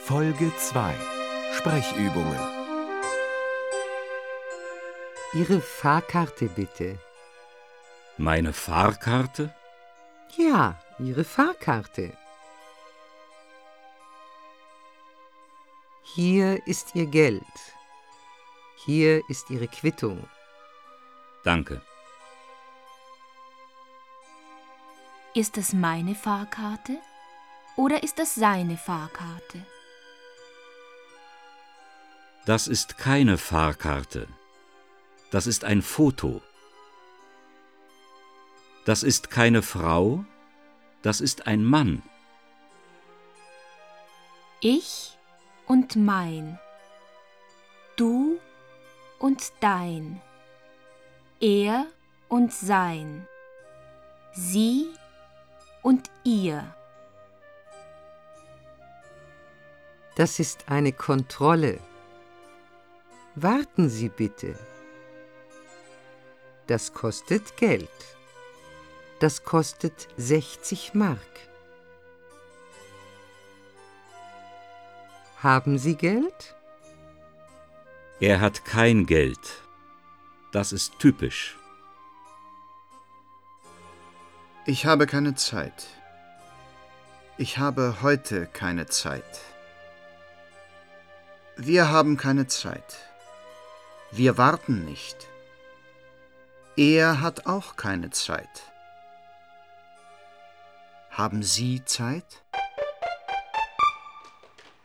Folge 2 Sprechübungen. Ihre Fahrkarte bitte. Meine Fahrkarte? Ja, Ihre Fahrkarte. Hier ist Ihr Geld. Hier ist Ihre Quittung. Danke. Ist es meine Fahrkarte oder ist es seine Fahrkarte? Das ist keine Fahrkarte. Das ist ein Foto. Das ist keine Frau, das ist ein Mann. Ich und mein, du und dein, er und sein, sie und ihr. Das ist eine Kontrolle. Warten Sie bitte. Das kostet Geld. Das kostet 60 Mark. Haben Sie Geld? Er hat kein Geld. Das ist typisch. Ich habe keine Zeit. Ich habe heute keine Zeit. Wir haben keine Zeit. Wir warten nicht. Er hat auch keine Zeit. Haben Sie Zeit?